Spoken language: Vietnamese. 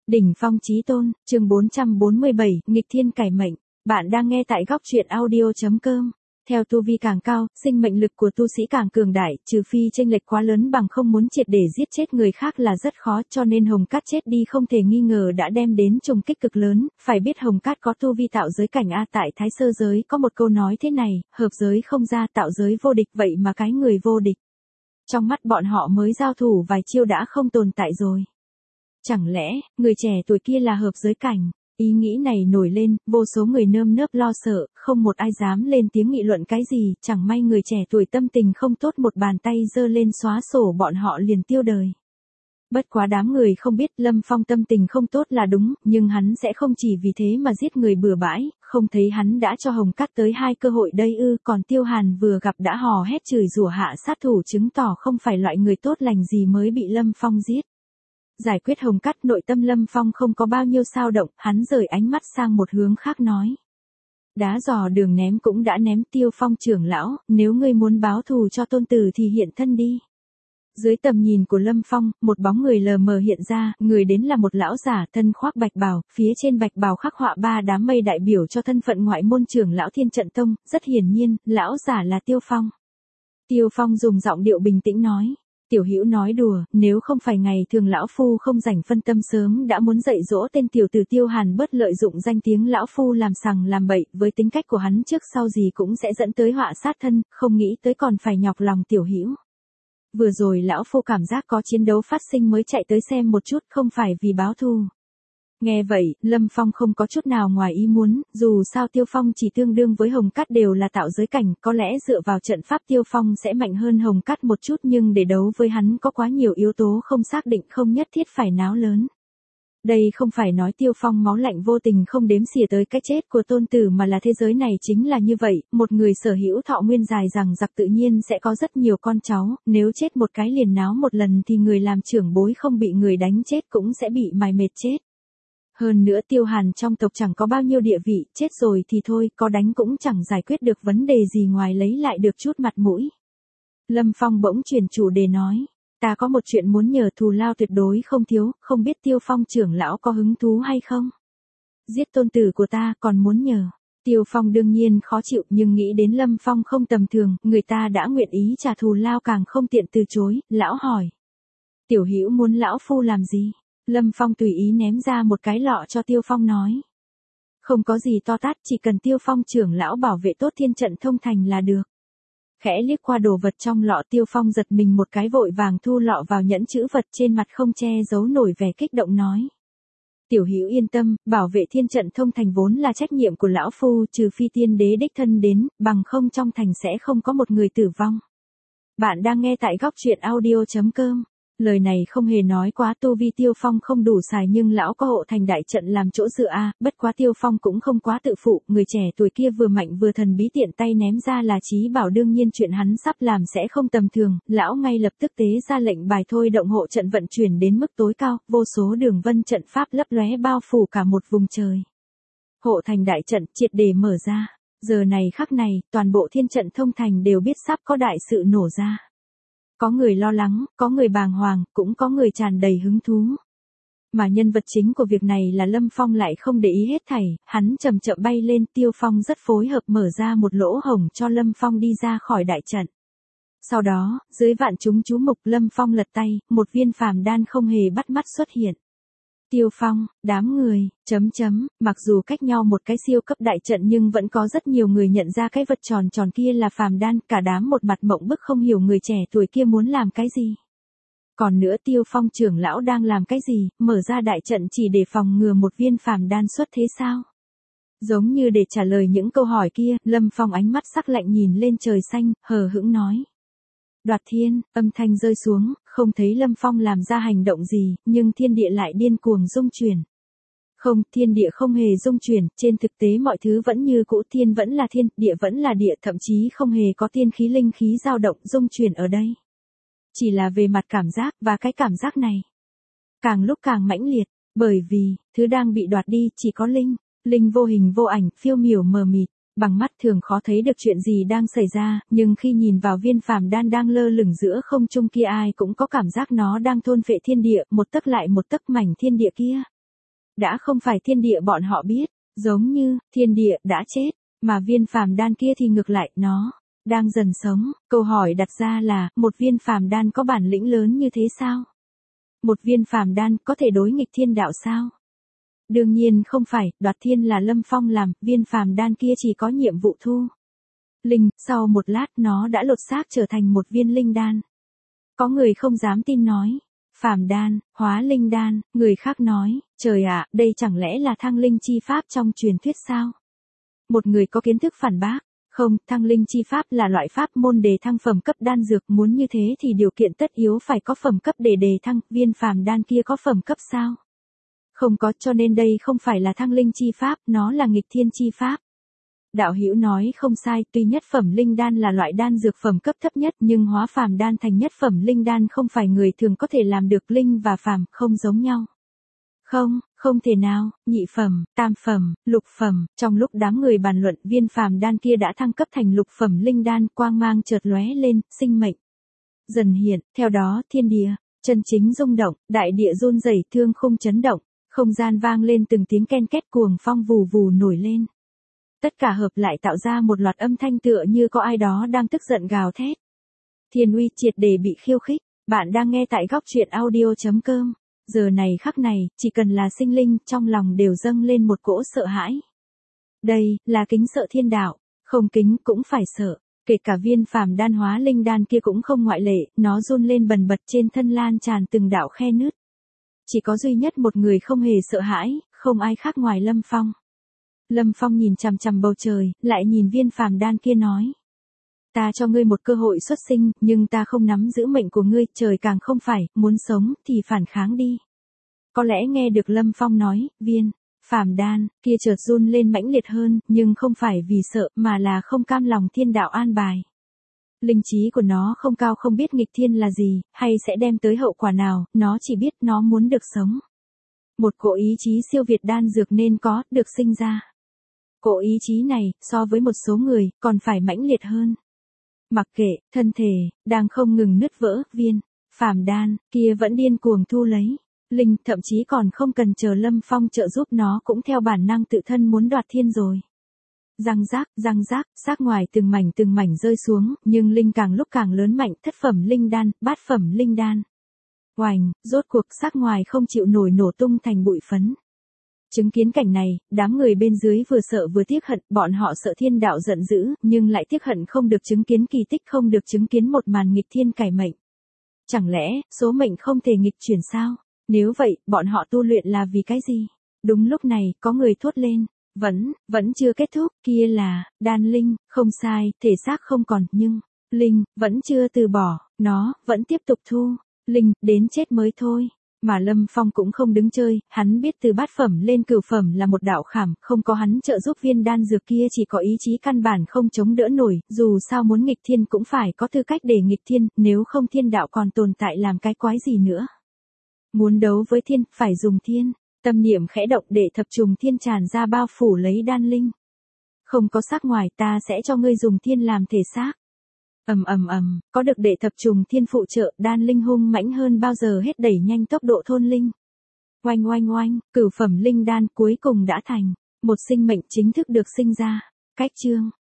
Đỉnh phong chí tôn, chương 447, nghịch thiên cải mệnh. Bạn đang nghe tại góc truyện audio.com. Theo tu vi càng cao, sinh mệnh lực của tu sĩ càng cường đại, trừ phi chênh lệch quá lớn bằng không muốn triệt để giết chết người khác là rất khó, cho nên Hồng Cát chết đi không thể nghi ngờ đã đem đến trùng kích cực lớn. Phải biết Hồng Cát có tu vi tạo giới cảnh a, tại Thái Sơ giới có một câu nói thế này, hợp giới không ra, tạo giới vô địch, vậy mà cái người vô địch. Trong mắt bọn họ mới giao thủ vài chiêu đã không tồn tại rồi. Chẳng lẽ, người trẻ tuổi kia là hợp giới cảnh? Ý nghĩ này nổi lên, vô số người nơm nớp lo sợ, không một ai dám lên tiếng nghị luận cái gì, chẳng may người trẻ tuổi tâm tình không tốt một bàn tay giơ lên xóa sổ bọn họ liền tiêu đời. Bất quá đám người không biết Lâm Phong tâm tình không tốt là đúng, nhưng hắn sẽ không chỉ vì thế mà giết người bừa bãi, không thấy hắn đã cho Hồng Cát tới 2 cơ hội đây ư, còn Tiêu Hàn vừa gặp đã hò hét chửi rủa hạ sát thủ chứng tỏ không phải loại người tốt lành gì mới bị Lâm Phong giết. Giải quyết Hồng Cát, nội tâm Lâm Phong không có bao nhiêu dao động, hắn rời ánh mắt sang một hướng khác nói. Đá dò đường ném cũng đã ném, Tiêu Phong trưởng lão, nếu ngươi muốn báo thù cho tôn tử thì hiện thân đi. Dưới tầm nhìn của Lâm Phong, một bóng người lờ mờ hiện ra, người đến là một lão giả thân khoác bạch bào, phía trên bạch bào khắc họa 3 đám mây đại biểu cho thân phận ngoại môn trưởng lão Thiên Trận Tông, rất hiển nhiên, lão giả là Tiêu Phong. Tiêu Phong dùng giọng điệu bình tĩnh nói. Tiểu Hữu nói đùa, nếu không phải ngày thường lão phu không rảnh phân tâm sớm đã muốn dạy dỗ tên tiểu tử Tiêu Hàn bớt lợi dụng danh tiếng lão phu làm sằng làm bậy, với tính cách của hắn trước sau gì cũng sẽ dẫn tới họa sát thân, không nghĩ tới còn phải nhọc lòng Tiểu Hữu. Vừa rồi lão phu cảm giác có chiến đấu phát sinh mới chạy tới xem một chút, không phải vì báo thù. Nghe vậy, Lâm Phong không có chút nào ngoài ý muốn, dù sao Tiêu Phong chỉ tương đương với Hồng Cát đều là tạo giới cảnh, có lẽ dựa vào trận pháp Tiêu Phong sẽ mạnh hơn Hồng Cát một chút nhưng để đấu với hắn có quá nhiều yếu tố không xác định, không nhất thiết phải náo lớn. Đây không phải nói Tiêu Phong máu lạnh vô tình không đếm xỉa tới cái chết của tôn tử mà là thế giới này chính là như vậy, một người sở hữu thọ nguyên dài rằng giặc tự nhiên sẽ có rất nhiều con cháu, nếu chết một cái liền náo một lần thì người làm trưởng bối không bị người đánh chết cũng sẽ bị mài mệt chết. Hơn nữa Tiêu Hàn trong tộc chẳng có bao nhiêu địa vị, chết rồi thì thôi, có đánh cũng chẳng giải quyết được vấn đề gì ngoài lấy lại được chút mặt mũi. Lâm Phong bỗng chuyển chủ đề nói, ta có một chuyện muốn nhờ, thù lao tuyệt đối không thiếu, không biết Tiêu Phong trưởng lão có hứng thú hay không? Giết tôn tử của ta còn muốn nhờ. Tiêu Phong đương nhiên khó chịu nhưng nghĩ đến Lâm Phong không tầm thường, người ta đã nguyện ý trả thù lao càng không tiện từ chối, lão hỏi. Tiểu Hữu muốn lão phu làm gì? Lâm Phong tùy ý ném ra một cái lọ cho Tiêu Phong nói. Không có gì to tát, chỉ cần Tiêu Phong trưởng lão bảo vệ tốt Thiên Trận Thông Thành là được. Khẽ liếc qua đồ vật trong lọ, Tiêu Phong giật mình một cái vội vàng thu lọ vào nhẫn chữ vật, trên mặt không che giấu nổi vẻ kích động nói. Tiểu Hữu yên tâm, bảo vệ Thiên Trận Thông Thành vốn là trách nhiệm của lão phu, trừ phi tiên đế đích thân đến, bằng không trong thành sẽ không có một người tử vong. Bạn đang nghe tại góc truyện audio.com. Lời này không hề nói quá, tu vi Tiêu Phong không đủ xài nhưng lão có hộ thành đại trận làm chỗ dựa a, bất quá Tiêu Phong cũng không quá tự phụ, người trẻ tuổi kia vừa mạnh vừa thần bí, tiện tay ném ra là chí bảo, đương nhiên chuyện hắn sắp làm sẽ không tầm thường, lão ngay lập tức tế ra lệnh bài thôi động hộ trận vận chuyển đến mức tối cao, vô số đường vân trận pháp lấp lóe bao phủ cả một vùng trời. Hộ thành đại trận triệt để mở ra, giờ này khắc này, toàn bộ Thiên Trận Thông Thành đều biết sắp có đại sự nổ ra. Có người lo lắng, có người bàng hoàng, cũng có người tràn đầy hứng thú. Mà nhân vật chính của việc này là Lâm Phong lại không để ý hết thảy, hắn chậm chậm bay lên, Tiêu Phong rất phối hợp mở ra một lỗ hổng cho Lâm Phong đi ra khỏi đại trận. Sau đó, dưới vạn chúng chú mục, Lâm Phong lật tay, một viên phàm đan không hề bắt mắt xuất hiện. Tiêu Phong, đám người, mặc dù cách nhau một cái siêu cấp đại trận nhưng vẫn có rất nhiều người nhận ra cái vật tròn tròn kia là phàm đan, cả đám một mặt mộng bức không hiểu người trẻ tuổi kia muốn làm cái gì. Còn nữa Tiêu Phong trưởng lão đang làm cái gì, mở ra đại trận chỉ để phòng ngừa một viên phàm đan xuất thế sao? Giống như để trả lời những câu hỏi kia, Lâm Phong ánh mắt sắc lạnh nhìn lên trời xanh, hờ hững nói. Đoạt thiên, âm thanh rơi xuống, không thấy Lâm Phong làm ra hành động gì, nhưng thiên địa lại điên cuồng rung chuyển. Không, thiên địa không hề rung chuyển, trên thực tế mọi thứ vẫn như cũ, thiên vẫn là thiên, địa vẫn là địa, thậm chí không hề có tiên khí linh khí dao động rung chuyển ở đây. Chỉ là về mặt cảm giác, và cái cảm giác này càng lúc càng mãnh liệt, bởi vì, thứ đang bị đoạt đi chỉ có linh vô hình vô ảnh, phiêu miểu mờ mịt. Bằng mắt thường khó thấy được chuyện gì đang xảy ra, nhưng khi nhìn vào viên phàm đan đang lơ lửng giữa không trung kia ai cũng có cảm giác nó đang thôn phệ thiên địa, một tấc lại một tấc mảnh thiên địa kia. đã không phải thiên địa bọn họ biết, giống như, thiên địa đã chết, mà viên phàm đan kia thì ngược lại, nó đang dần sống. Câu hỏi đặt ra là, một viên phàm đan có bản lĩnh lớn như thế sao? Một viên phàm đan có thể đối nghịch thiên đạo sao? Đương nhiên không phải, đoạt thiên là Lâm Phong làm, viên phàm đan kia chỉ có nhiệm vụ thu linh, sau một lát nó đã lột xác trở thành một viên linh đan. Có người không dám tin nói, phàm đan, hóa linh đan, người khác nói, trời ạ, đây chẳng lẽ là thăng linh chi pháp trong truyền thuyết sao? Một người có kiến thức phản bác, không, thăng linh chi pháp là loại pháp môn đề thăng phẩm cấp đan dược, muốn như thế thì điều kiện tất yếu phải có phẩm cấp để đề thăng, viên phàm đan kia có phẩm cấp sao? Không có, cho nên đây không phải là thăng linh chi pháp, nó là nghịch thiên chi pháp. Đạo hữu nói không sai, tuy nhất phẩm linh đan là loại đan dược phẩm cấp thấp nhất, nhưng hóa phàm đan thành nhất phẩm linh đan không phải người thường có thể làm được, linh và phàm không giống nhau. Không, không thể nào, nhị phẩm, tam phẩm, lục phẩm, trong lúc đám người bàn luận, viên phàm đan kia đã thăng cấp thành lục phẩm linh đan, quang mang chợt lóe lên, sinh mệnh dần hiện, theo đó thiên địa chân chính rung động, đại địa run rẩy, thương khung chấn động, không gian vang lên từng tiếng ken két, cuồng phong vù vù nổi lên. Tất cả hợp lại tạo ra một loạt âm thanh tựa như có ai đó đang tức giận gào thét. Thiên uy triệt để bị khiêu khích. Bạn đang nghe tại góc truyện audio.com. Giờ này khắc này, chỉ cần là sinh linh, trong lòng đều dâng lên một cỗ sợ hãi. Đây, là kính sợ thiên đạo, không kính cũng phải sợ. Kể cả viên phàm đan hóa linh đan kia cũng không ngoại lệ, nó run lên bần bật, trên thân lan tràn từng đạo khe nứt. Chỉ có duy nhất một người không hề sợ hãi, không ai khác ngoài Lâm Phong. Lâm Phong nhìn chằm chằm bầu trời, lại nhìn viên phàm đan kia nói. Ta cho ngươi một cơ hội xuất sinh, nhưng ta không nắm giữ mệnh của ngươi, trời càng không phải, muốn sống, thì phản kháng đi. Có lẽ nghe được Lâm Phong nói, viên phàm đan kia chợt run lên mãnh liệt hơn, nhưng không phải vì sợ, mà là không cam lòng thiên đạo an bài. Linh trí của nó không cao, không biết nghịch thiên là gì, hay sẽ đem tới hậu quả nào, nó chỉ biết nó muốn được sống. Một cỗ ý chí siêu việt đan dược nên có, được sinh ra. Cỗ ý chí này, so với một số người, còn phải mãnh liệt hơn. Mặc kệ, thân thể đang không ngừng nứt vỡ, viên phàm đan kia vẫn điên cuồng thu lấy linh, thậm chí còn không cần chờ Lâm Phong trợ giúp, nó cũng theo bản năng tự thân muốn đoạt thiên rồi. Răng rác, xác ngoài từng mảnh rơi xuống, nhưng linh càng lúc càng lớn mạnh, thất phẩm linh đan, bát phẩm linh đan. Oành, rốt cuộc xác ngoài không chịu nổi nổ tung thành bụi phấn. Chứng kiến cảnh này, đám người bên dưới vừa sợ vừa tiếc hận, bọn họ sợ thiên đạo giận dữ, nhưng lại tiếc hận không được chứng kiến kỳ tích, không được chứng kiến một màn nghịch thiên cải mệnh. Chẳng lẽ, số mệnh không thể nghịch chuyển sao? Nếu vậy, bọn họ tu luyện là vì cái gì? Đúng lúc này, có người thốt lên. Vẫn chưa kết thúc, kia là, đan linh, không sai, thể xác không còn, nhưng, linh, vẫn chưa từ bỏ, nó, vẫn tiếp tục thu, linh, đến chết mới thôi. Mà Lâm Phong cũng không đứng chơi, hắn biết từ bát phẩm lên cửu phẩm là một đạo khảm, không có hắn trợ giúp viên đan dược kia chỉ có ý chí căn bản không chống đỡ nổi, dù sao muốn nghịch thiên cũng phải có tư cách để nghịch thiên, nếu không thiên đạo còn tồn tại làm cái quái gì nữa. Muốn đấu với thiên, phải dùng thiên. Tâm niệm khẽ động để thập trùng thiên tràn ra bao phủ lấy đan linh. Không có xác ngoài, ta sẽ cho ngươi dùng thiên làm thể xác. Có được đệ thập trùng thiên phụ trợ, đan linh hung mãnh hơn bao giờ hết, đẩy nhanh tốc độ thôn linh. Oanh, cửu phẩm linh đan cuối cùng đã thành, một sinh mệnh chính thức được sinh ra. Cách chương